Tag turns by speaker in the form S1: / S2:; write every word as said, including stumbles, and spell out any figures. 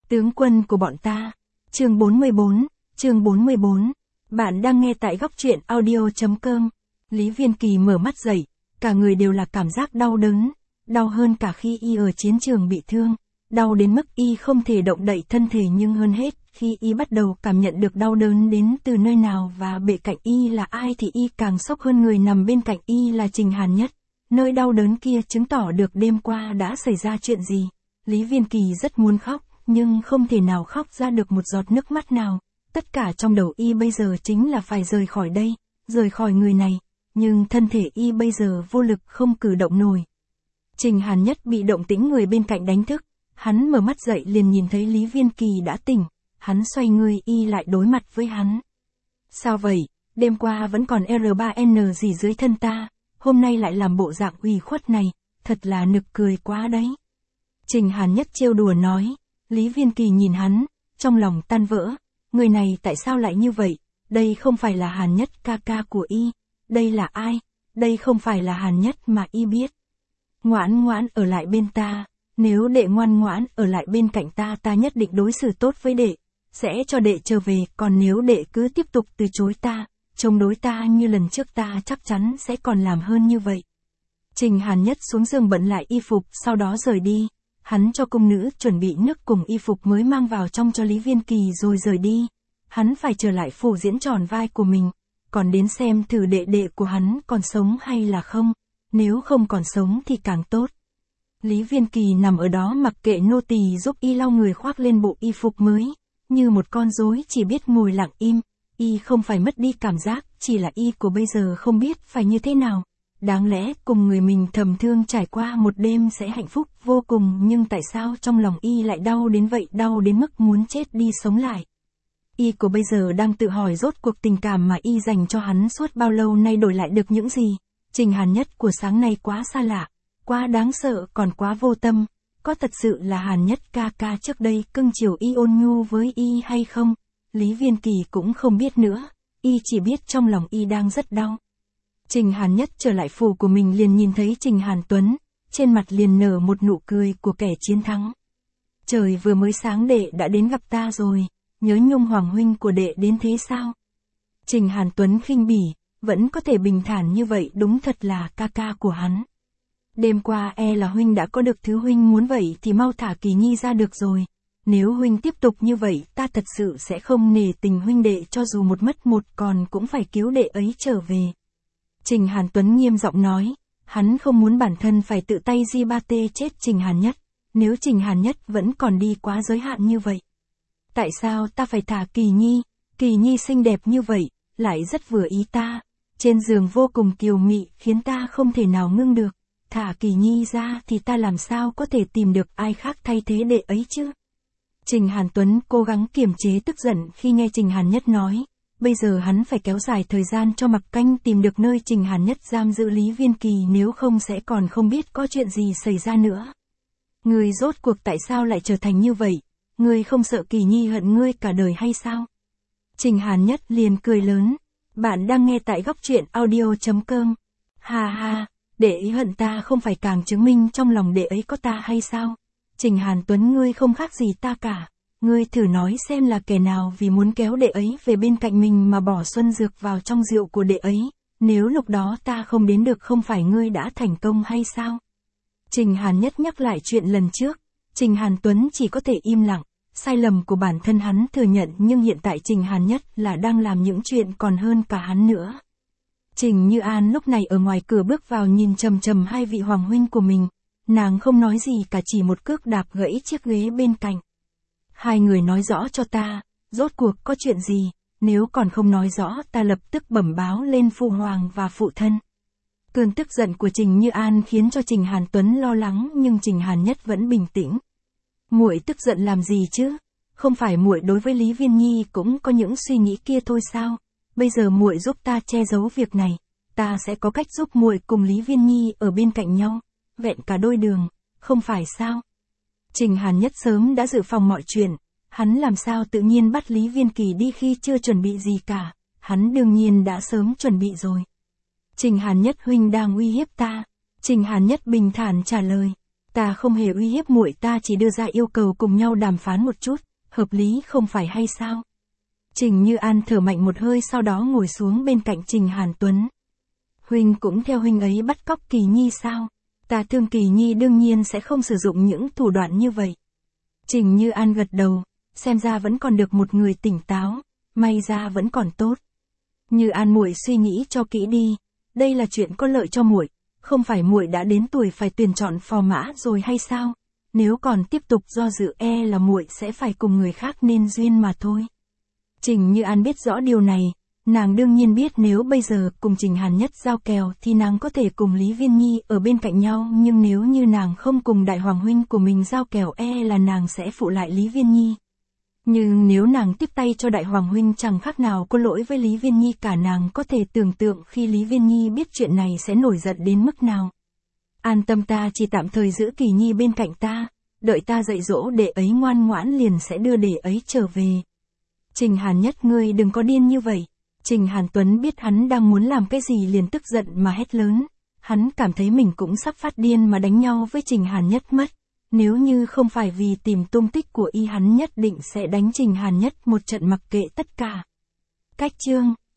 S1: Tướng quân của bọn ta. Chương bốn mươi bốn, chương bốn mươi bốn. Bạn đang nghe tại góc truyện audio chấm com. Lý Viên Kỳ mở mắt dậy, cả người đều là cảm giác đau đớn, đau hơn cả khi y ở chiến trường bị thương, đau đến mức y không thể động đậy thân thể, nhưng hơn hết, khi y bắt đầu cảm nhận được đau đớn đến từ nơi nào và bên cạnh y là ai thì y càng sốc hơn. Người nằm bên cạnh y là Trình Hàn Nhất. Nơi đau đớn kia chứng tỏ được đêm qua đã xảy ra chuyện gì. Lý Viên Kỳ rất muốn khóc, nhưng không thể nào khóc ra được một giọt nước mắt nào. Tất cả trong đầu y bây giờ chính là phải rời khỏi đây, rời khỏi người này, nhưng thân thể y bây giờ vô lực không cử động nổi. Trình Hàn Nhất bị động tĩnh người bên cạnh đánh thức, hắn mở mắt dậy liền nhìn thấy Lý Viên Kỳ đã tỉnh, hắn xoay người y lại đối mặt với hắn. Sao vậy, đêm qua vẫn còn R ba N gì dưới thân ta, hôm nay lại làm bộ dạng ủy khuất này, thật là nực cười quá đấy. Trình Hàn Nhất trêu đùa nói. Lý Viên Kỳ nhìn hắn, trong lòng tan vỡ, người này tại sao lại như vậy, đây không phải là Hàn Nhất ca ca của y, đây là ai, đây không phải là Hàn Nhất mà y biết. Ngoãn ngoãn ở lại bên ta, nếu đệ ngoan ngoãn ở lại bên cạnh ta ta nhất định đối xử tốt với đệ, sẽ cho đệ trở về, còn nếu đệ cứ tiếp tục từ chối ta, chống đối ta như lần trước ta chắc chắn sẽ còn làm hơn như vậy. Trình Hàn Nhất xuống giường bận lại y phục sau đó rời đi. Hắn cho cung nữ chuẩn bị nước cùng y phục mới mang vào trong cho Lý Viên Kỳ rồi rời đi. Hắn phải trở lại phủ diễn tròn vai của mình, còn đến xem thử đệ đệ của hắn còn sống hay là không, nếu không còn sống thì càng tốt. Lý Viên Kỳ nằm ở đó mặc kệ nô tỳ giúp y lau người, khoác lên bộ y phục mới, như một con rối chỉ biết ngồi lặng im, y không phải mất đi cảm giác, chỉ là y của bây giờ không biết phải như thế nào. Đáng lẽ cùng người mình thầm thương trải qua một đêm sẽ hạnh phúc vô cùng, nhưng tại sao trong lòng y lại đau đến vậy, đau đến mức muốn chết đi sống lại. Y của bây giờ đang tự hỏi rốt cuộc tình cảm mà y dành cho hắn suốt bao lâu nay đổi lại được những gì. Trình Hàn Nhất của sáng nay quá xa lạ, quá đáng sợ, còn quá vô tâm. Có thật sự là Hàn Nhất ca ca trước đây cưng chiều y, ôn nhu với y hay không? Lý Viên Kỳ cũng không biết nữa, y chỉ biết trong lòng y đang rất đau. Trình Hàn Nhất trở lại phủ của mình liền nhìn thấy Trình Hàn Tuấn, trên mặt liền nở một nụ cười của kẻ chiến thắng. Trời vừa mới sáng đệ đã đến gặp ta rồi, nhớ nhung hoàng huynh của đệ đến thế sao? Trình Hàn Tuấn khinh bỉ, vẫn có thể bình thản như vậy đúng thật là ca ca của hắn. Đêm qua e là huynh đã có được thứ huynh muốn, vậy thì mau thả Kỳ Nhi ra được rồi. Nếu huynh tiếp tục như vậy ta thật sự sẽ không nể tình huynh đệ, cho dù một mất một còn cũng phải cứu đệ ấy trở về. Trình Hàn Tuấn nghiêm giọng nói, hắn không muốn bản thân phải tự tay di ba tê chết Trình Hàn Nhất, nếu Trình Hàn Nhất vẫn còn đi quá giới hạn như vậy. Tại sao ta phải thả Kỳ Nhi, Kỳ Nhi xinh đẹp như vậy, lại rất vừa ý ta, trên giường vô cùng kiều mị khiến ta không thể nào ngưng được, thả Kỳ Nhi ra thì ta làm sao có thể tìm được ai khác thay thế đệ ấy chứ? Trình Hàn Tuấn cố gắng kiềm chế tức giận khi nghe Trình Hàn Nhất nói. Bây giờ hắn phải kéo dài thời gian cho Mặc Canh tìm được nơi Trình Hàn Nhất giam giữ Lý Viên Kỳ, nếu không sẽ còn không biết có chuyện gì xảy ra nữa. Ngươi rốt cuộc tại sao lại trở thành như vậy? Ngươi không sợ Kỳ Nhi hận ngươi cả đời hay sao? Trình Hàn Nhất liền cười lớn. Bạn đang nghe tại góc truyện audio chấm com. Ha ha, đệ ấy hận ta không phải càng chứng minh trong lòng đệ ấy có ta hay sao? Trình Hàn Tuấn, ngươi không khác gì ta cả. Ngươi thử nói xem là kẻ nào vì muốn kéo đệ ấy về bên cạnh mình mà bỏ xuân dược vào trong rượu của đệ ấy, nếu lúc đó ta không đến được không phải ngươi đã thành công hay sao? Trình Hàn Nhất nhắc lại chuyện lần trước, Trình Hàn Tuấn chỉ có thể im lặng, sai lầm của bản thân hắn thừa nhận, nhưng hiện tại Trình Hàn Nhất là đang làm những chuyện còn hơn cả hắn nữa. Trình Như An lúc này ở ngoài cửa bước vào nhìn trầm trầm hai vị hoàng huynh của mình, nàng không nói gì cả, chỉ một cước đạp gãy chiếc ghế bên cạnh. Hai người nói rõ cho ta, rốt cuộc có chuyện gì, nếu còn không nói rõ ta lập tức bẩm báo lên phụ hoàng và phụ thân. Cơn tức giận của Trình Như An khiến cho Trình Hàn Tuấn lo lắng, nhưng Trình Hàn Nhất vẫn bình tĩnh. Muội tức giận làm gì chứ? Không phải muội đối với Lý Viên Nhi cũng có những suy nghĩ kia thôi sao? Bây giờ muội giúp ta che giấu việc này, ta sẽ có cách giúp muội cùng Lý Viên Nhi ở bên cạnh nhau, vẹn cả đôi đường, không phải sao? Trình Hàn Nhất sớm đã dự phòng mọi chuyện, hắn làm sao tự nhiên bắt Lý Viên Kỳ đi khi chưa chuẩn bị gì cả, hắn đương nhiên đã sớm chuẩn bị rồi. Trình Hàn Nhất huynh đang uy hiếp ta. Trình Hàn Nhất bình thản trả lời. Ta không hề uy hiếp muội, ta chỉ đưa ra yêu cầu cùng nhau đàm phán một chút, hợp lý không phải hay sao? Trình Như An thở mạnh một hơi, sau đó ngồi xuống bên cạnh Trình Hàn Tuấn. Huynh cũng theo huynh ấy bắt cóc Kỳ Nhi sao? Ta thương Kỳ Nhi đương nhiên sẽ không sử dụng những thủ đoạn như vậy. Trình Như An gật đầu, xem ra vẫn còn được một người tỉnh táo, may ra vẫn còn tốt. Như An muội suy nghĩ cho kỹ đi, đây là chuyện có lợi cho muội, không phải muội đã đến tuổi phải tuyển chọn phò mã rồi hay sao? Nếu còn tiếp tục do dự e là muội sẽ phải cùng người khác nên duyên mà thôi. Trình Như An biết rõ điều này, nàng đương nhiên biết nếu bây giờ cùng Trình Hàn Nhất giao kèo thì nàng có thể cùng Lý Viên Nhi ở bên cạnh nhau, nhưng nếu như nàng không cùng đại hoàng huynh của mình giao kèo e là nàng sẽ phụ lại Lý Viên Nhi. Nhưng nếu nàng tiếp tay cho đại hoàng huynh chẳng khác nào có lỗi với Lý Viên Nhi cả, nàng có thể tưởng tượng khi Lý Viên Nhi biết chuyện này sẽ nổi giận đến mức nào. An tâm, ta chỉ tạm thời giữ Kỳ Nhi bên cạnh ta, đợi ta dạy dỗ đệ ấy ngoan ngoãn liền sẽ đưa đệ ấy trở về. Trình Hàn Nhất, ngươi đừng có điên như vậy. Trình Hàn Tuấn biết hắn đang muốn làm cái gì liền tức giận mà hét lớn, hắn cảm thấy mình cũng sắp phát điên mà đánh nhau với Trình Hàn Nhất mất. Nếu như không phải vì tìm tung tích của y, hắn nhất định sẽ đánh Trình Hàn Nhất một trận mặc kệ tất cả. Cách chương